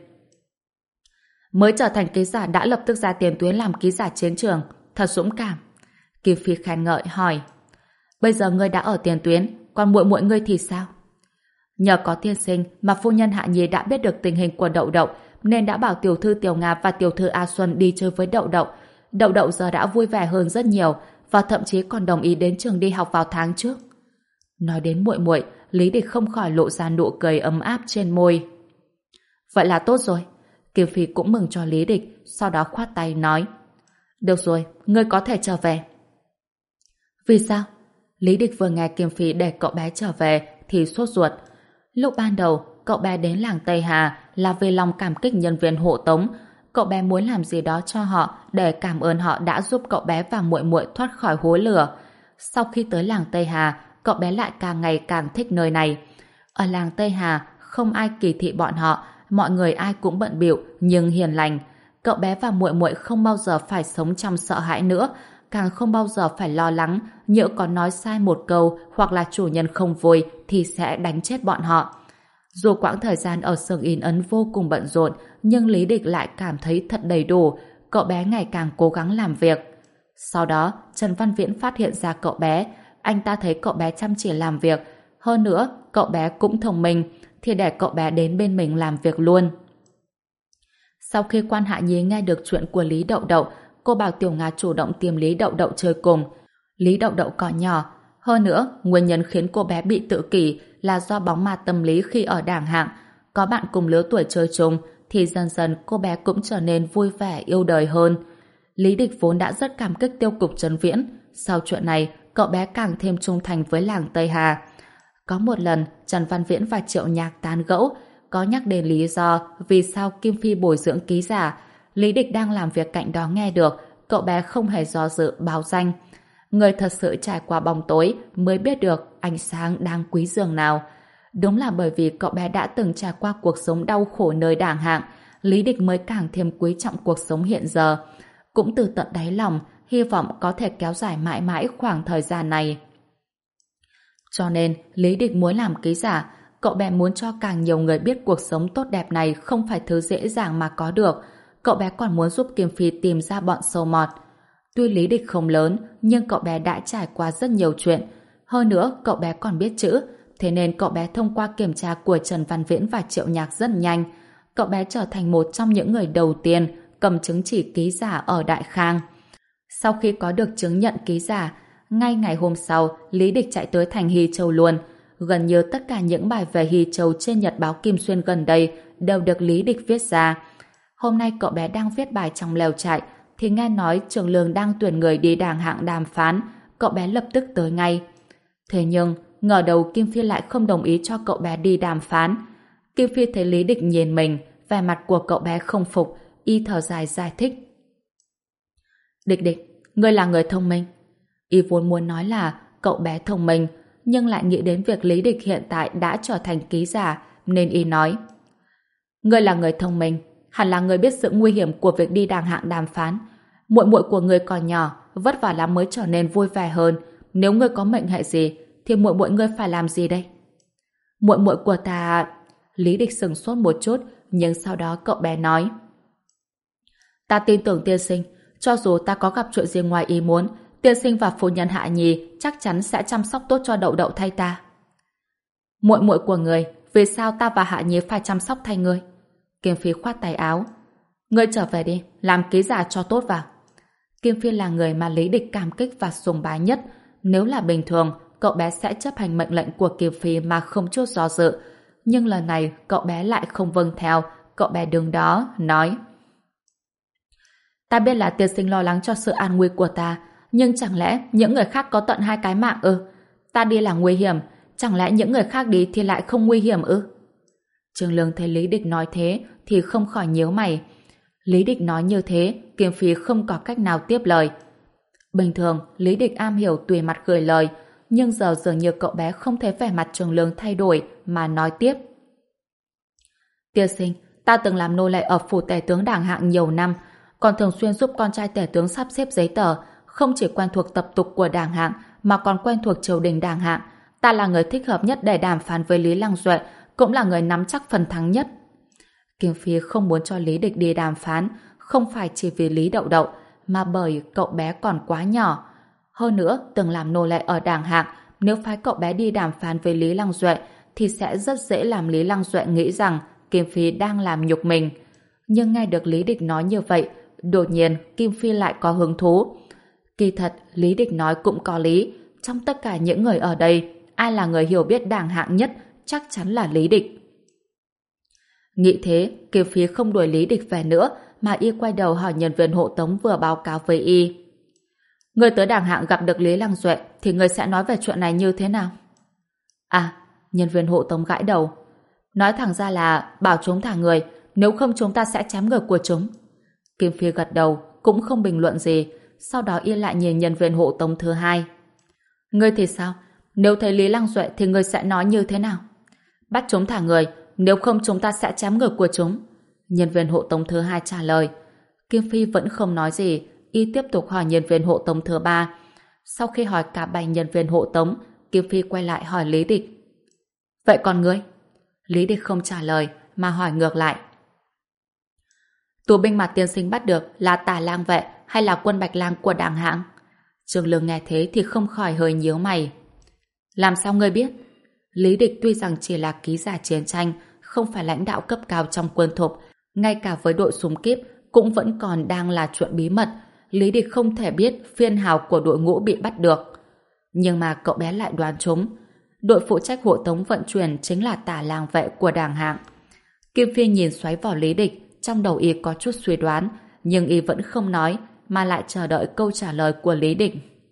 Mới trở thành ký giả đã lập tức ra tiền tuyến làm ký giả chiến trường, thật dũng cảm. Kim Phi khen ngợi hỏi. Bây giờ ngươi đã ở tiền tuyến, còn muội muội ngươi thì sao? Nhờ có tiên sinh mà phu nhân Hạ Nhi đã biết được tình hình của Đậu Đậu, nên đã bảo tiểu thư Tiểu Nga và tiểu thư A Xuân đi chơi với Đậu Đậu. Đậu Đậu giờ đã vui vẻ hơn rất nhiều, và thậm chí còn đồng ý đến trường đi học vào tháng trước. Nói đến muội muội, Lý Địch không khỏi lộ ra nụ cười ấm áp trên môi. Vậy là tốt rồi. Kim Phi cũng mừng cho Lý Địch, sau đó khoát tay nói. Được rồi, ngươi có thể trở về. Vì sao? Lý Địch vừa nghe Kim Phi để cậu bé trở về thì sốt ruột. Lúc ban đầu, cậu bé đến làng Tây Hà là vì lòng cảm kích nhân viên hộ tống. Cậu bé muốn làm gì đó cho họ để cảm ơn họ đã giúp cậu bé và muội muội thoát khỏi hố lửa. Sau khi tới làng Tây Hà, cậu bé lại càng ngày càng thích nơi này. Ở làng Tây Hà, không ai kỳ thị bọn họ, mọi người ai cũng bận bịu nhưng hiền lành. Cậu bé và muội muội không bao giờ phải sống trong sợ hãi nữa, càng không bao giờ phải lo lắng nhỡ có nói sai một câu hoặc là chủ nhân không vui thì sẽ đánh chết bọn họ. Dù quãng thời gian ở xưởng in ấn vô cùng bận rộn, nhưng Lý Địch lại cảm thấy thật đầy đủ. Cậu bé ngày càng cố gắng làm việc. Sau đó, Trần Văn Viễn phát hiện ra cậu bé. Anh ta thấy cậu bé chăm chỉ làm việc. Hơn nữa, cậu bé cũng thông minh, thì để cậu bé đến bên mình làm việc luôn. Sau khi Quan Hạ Nhi nghe được chuyện của Lý Đậu Đậu, cô bảo Tiểu Nga chủ động tìm Lý Đậu Đậu chơi cùng. Lý Đậu Đậu còn nhỏ. Hơn nữa, nguyên nhân khiến cô bé bị tự kỷ là do bóng ma tâm lý khi ở Đàng Hạng. Có bạn cùng lứa tuổi chơi chung, thì dần dần cô bé cũng trở nên vui vẻ, yêu đời hơn. Lý Địch vốn đã rất cảm kích tiêu cục Trấn Viễn. Sau chuyện này, cậu bé càng thêm trung thành với làng Tây Hà. Có một lần, Trần Văn Viễn và Triệu Nhạc tán gẫu, có nhắc đến lý do vì sao Kim Phi bồi dưỡng ký giả. Lý Địch đang làm việc cạnh đó nghe được, cậu bé không hề do dự báo danh. Người thật sự trải qua bóng tối mới biết được ánh sáng đáng quý dường nào. Đúng là bởi vì cậu bé đã từng trải qua cuộc sống đau khổ nơi Đàng Hạng, Lý Địch mới càng thêm quý trọng cuộc sống hiện giờ. Cũng từ tận đáy lòng, hy vọng có thể kéo dài mãi mãi khoảng thời gian này. Cho nên, Lý Địch muốn làm ký giả, cậu bé muốn cho càng nhiều người biết cuộc sống tốt đẹp này không phải thứ dễ dàng mà có được. Cậu bé còn muốn giúp Kim Phi tìm ra bọn sâu mọt. Tuy Lý Địch không lớn, nhưng cậu bé đã trải qua rất nhiều chuyện. Hơn nữa, cậu bé còn biết chữ, thế nên cậu bé thông qua kiểm tra của Trần Văn Viễn và Triệu Nhạc rất nhanh. Cậu bé trở thành một trong những người đầu tiên cầm chứng chỉ ký giả ở Đại Khang. Sau khi có được chứng nhận ký giả, ngay ngày hôm sau, Lý Địch chạy tới thành Hy Châu luôn. Gần như tất cả những bài về Hy Châu trên Nhật báo Kim Xuyên gần đây đều được Lý Địch viết ra. Hôm nay cậu bé đang viết bài trong lều trại, thì nghe nói Trường Lương đang tuyển người đi Đàng Hạng đàm phán, cậu bé lập tức tới ngay. Thế nhưng, ngờ đầu Kim Phi lại không đồng ý cho cậu bé đi đàm phán. Kim Phi thấy Lý Địch nhìn mình, vẻ mặt của cậu bé không phục, y thở dài giải thích. Địch Địch, ngươi là người thông minh. Y vốn muốn nói là cậu bé thông minh, nhưng lại nghĩ đến việc Lý Địch hiện tại đã trở thành ký giả, nên Y nói: Ngươi là người thông minh, hẳn là người biết sự nguy hiểm của việc đi đàng hạng đàm phán. Muội muội của ngươi còn nhỏ, vất vả lắm mới trở nên vui vẻ hơn. Nếu ngươi có mệnh hệ gì, thì muội muội ngươi phải làm gì đây? Muội muội của ta... Lý Địch sững sốt một chút, nhưng sau đó cậu bé nói: Ta tin tưởng tiên sinh, cho dù ta có gặp chuyện gì ngoài ý muốn, tiên sinh và phu nhân Hạ Nhi chắc chắn sẽ chăm sóc tốt cho Đậu Đậu thay ta. Muội muội của người, vì sao ta và Hạ Nhi phải chăm sóc thay ngươi? Kim Phi khoát tay áo: Ngươi trở về đi, làm ký giả cho tốt vào. Kim Phi là người mà Lý Địch cảm kích và sùng bái nhất. Nếu là bình thường, cậu bé sẽ chấp hành mệnh lệnh của Kim Phi mà không chút do dự. Nhưng lần này cậu bé lại không vâng theo. Cậu bé đứng đó nói: Ta biết là tiên sinh lo lắng cho sự an nguy của ta, nhưng chẳng lẽ những người khác có tận hai cái mạng ư? Ta đi là nguy hiểm, chẳng lẽ những người khác đi thì lại không nguy hiểm ư? Trương Lương thấy Lý Địch nói thế thì không khỏi nhíu mày. Lý Địch nói như thế, Kim Phi không có cách nào tiếp lời. Bình thường, Lý Địch am hiểu tùy mặt gửi lời, nhưng giờ dường như cậu bé không thấy vẻ mặt Trương Lương thay đổi mà nói tiếp: Tiên sinh, ta từng làm nô lệ ở phủ tể tướng đàng hạng nhiều năm, còn thường xuyên giúp con trai tể tướng sắp xếp giấy tờ, không chỉ quen thuộc tập tục của đàng hạng mà còn quen thuộc triều đình đàng hạng. Ta là người thích hợp nhất để đàm phán với Lý Lăng Duệ, cũng là người nắm chắc phần thắng nhất. Kim Phi không muốn cho Lý Địch đi đàm phán, không phải chỉ vì Lý Đậu Đậu, mà bởi cậu bé còn quá nhỏ. Hơn nữa, từng làm nô lệ ở đàng hạng, nếu phái cậu bé đi đàm phán với Lý Lăng Duệ thì sẽ rất dễ làm Lý Lăng Duệ nghĩ rằng Kim Phi đang làm nhục mình. Nhưng nghe được Lý Địch nói như vậy, đột nhiên Kim Phi lại có hứng thú. Kỳ thật, Lý Địch nói cũng có lý. Trong tất cả những người ở đây, ai là người hiểu biết đàng hạng nhất chắc chắn là Lý Địch. Nghĩ thế, Kim Phi không đuổi Lý Địch về nữa, mà y quay đầu hỏi nhân viên hộ tống vừa báo cáo với y: Người tới đàng hạng gặp được Lý Lăng Duệ thì người sẽ nói về chuyện này như thế nào? À, nhân viên hộ tống gãi đầu: Nói thẳng ra là bảo chúng thả người, nếu không chúng ta sẽ chém người của chúng. Kim Phi gật đầu, cũng không bình luận gì. Sau đó y lại nhìn nhân viên hộ tống thứ hai: Ngươi thì sao? Nếu thấy Lý Lăng Duệ thì ngươi sẽ nói như thế nào? Bắt chúng thả người, nếu không chúng ta sẽ chém người của chúng. Nhân viên hộ tống thứ hai trả lời. Kim Phi vẫn không nói gì, y tiếp tục hỏi nhân viên hộ tống thứ ba. Sau khi hỏi cả bảy nhân viên hộ tống, Kim Phi quay lại hỏi Lý Địch: Vậy còn ngươi? Lý Địch không trả lời, mà hỏi ngược lại: Tù binh mà tiên sinh bắt được là Tả Lang vệ hay là quân Bạch Lang của đàng hạng? Trương Lương nghe thế thì không khỏi hơi nhíu mày. Làm sao ngươi biết? Lý Địch tuy rằng chỉ là ký giả chiến tranh, không phải lãnh đạo cấp cao trong quân thục, ngay cả với đội súng kíp cũng vẫn còn đang là chuyện bí mật. Lý Địch không thể biết phiên hào của đội ngũ bị bắt được. Nhưng mà cậu bé lại đoán trúng. Đội phụ trách hộ tống vận chuyển chính là Tả Lang vệ của đàng hạng. Kim Phi nhìn xoáy vào Lý Địch, trong đầu y có chút suy đoán, nhưng y vẫn không nói, mà lại chờ đợi câu trả lời của Lý Địch.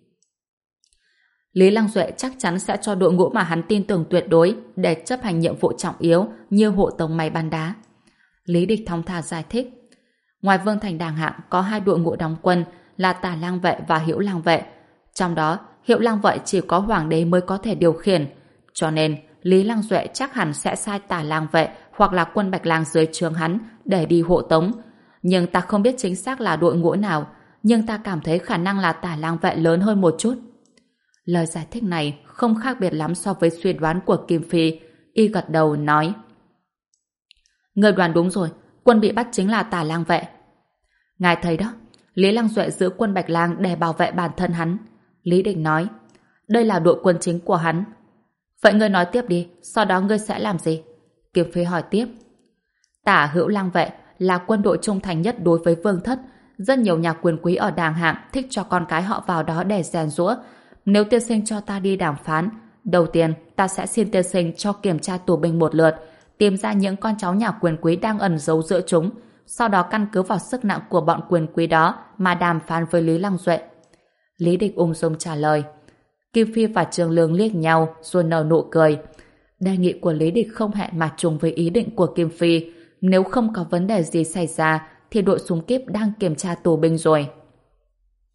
Lý Lăng Duệ chắc chắn sẽ cho đội ngũ mà hắn tin tưởng tuyệt đối để chấp hành nhiệm vụ trọng yếu như hộ tống máy bắn đá. Lý Địch thong thả giải thích. Ngoài Vương Thành đàng hạng có hai đội ngũ đóng quân là Tả Lang vệ và Hữu Lang vệ. Trong đó, Hữu Lang vệ chỉ có hoàng đế mới có thể điều khiển. Cho nên, Lý Lăng Duệ chắc hẳn sẽ sai Tả Lang vệ hoặc là quân Bạch Lang dưới trướng hắn để đi hộ tống. Nhưng ta không biết chính xác là đội ngũ nào, nhưng ta cảm thấy khả năng là Tả Lang vệ lớn hơn một chút. Lời giải thích này không khác biệt lắm so với suy đoán của Kim Phi. Y gật đầu nói: Người đoán đúng rồi, quân bị bắt chính là Tả Lang vệ. Ngài thấy đó, Lý Lăng Duệ giữ quân Bạch Lang để bảo vệ bản thân hắn. Lý Địch nói: Đây là đội quân chính của hắn. Vậy ngươi nói tiếp đi, sau đó ngươi sẽ làm gì? Kim Phi hỏi tiếp. Tả Hữu Lang vệ là quân đội trung thành nhất đối với Vương thất. Rất nhiều nhà quyền quý ở đàng hạng thích cho con cái họ vào đó để rèn giũa. Nếu tiên sinh cho ta đi đàm phán, đầu tiên ta sẽ xin tiên sinh cho kiểm tra tù binh một lượt, tìm ra những con cháu nhà quyền quý đang ẩn giấu giữa chúng, sau đó căn cứ vào sức nặng của bọn quyền quý đó mà đàm phán với Lý Lăng Duệ. Lý Địch ung dung trả lời. Kim Phi và Trương Lương liếc nhau rồi nở nụ cười. Đề nghị của Lý Địch không hẹn mà trùng với ý định của Kim Phi. Nếu không có vấn đề gì xảy ra thì đội súng kíp đang kiểm tra tù binh rồi.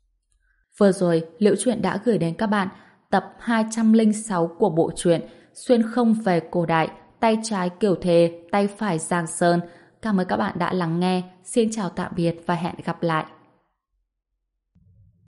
Vừa rồi, Liễu Chuyện đã gửi đến các bạn tập hai trăm lẻ sáu của bộ truyện Xuyên không về cổ đại, tay trái Kiều Thề, tay phải Giang Sơn. Cảm ơn các bạn đã lắng nghe. Xin chào tạm biệt và hẹn gặp lại.